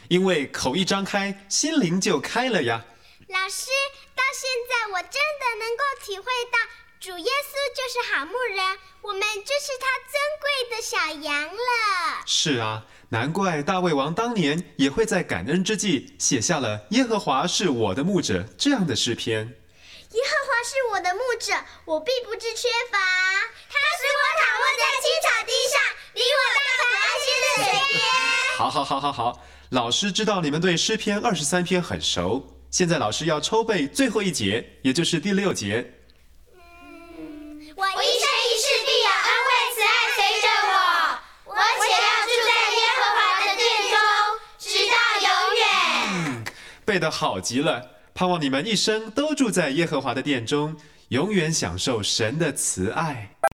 因为口一张开，心灵就开了呀。 老师，到现在我真的能够体会到主耶稣就是好牧人，我们就是他尊贵的小羊了。 是啊，难怪大卫王当年也会在感恩之际写下了耶和华是我的牧者这样的诗篇。 耶和华是我的牧者，我必不致缺乏。他使我躺卧在青草地上，领我到可安歇的水边。 好，老师知道你们对诗篇23篇很熟，现在老师要抽背最后一节，也就是第6节。 我一生一世必有恩惠慈爱随着我，我且要住在耶和华的殿中，直到永远。 背得好极了，盼望你们一生都住在耶和华的殿中，永远享受神的慈爱。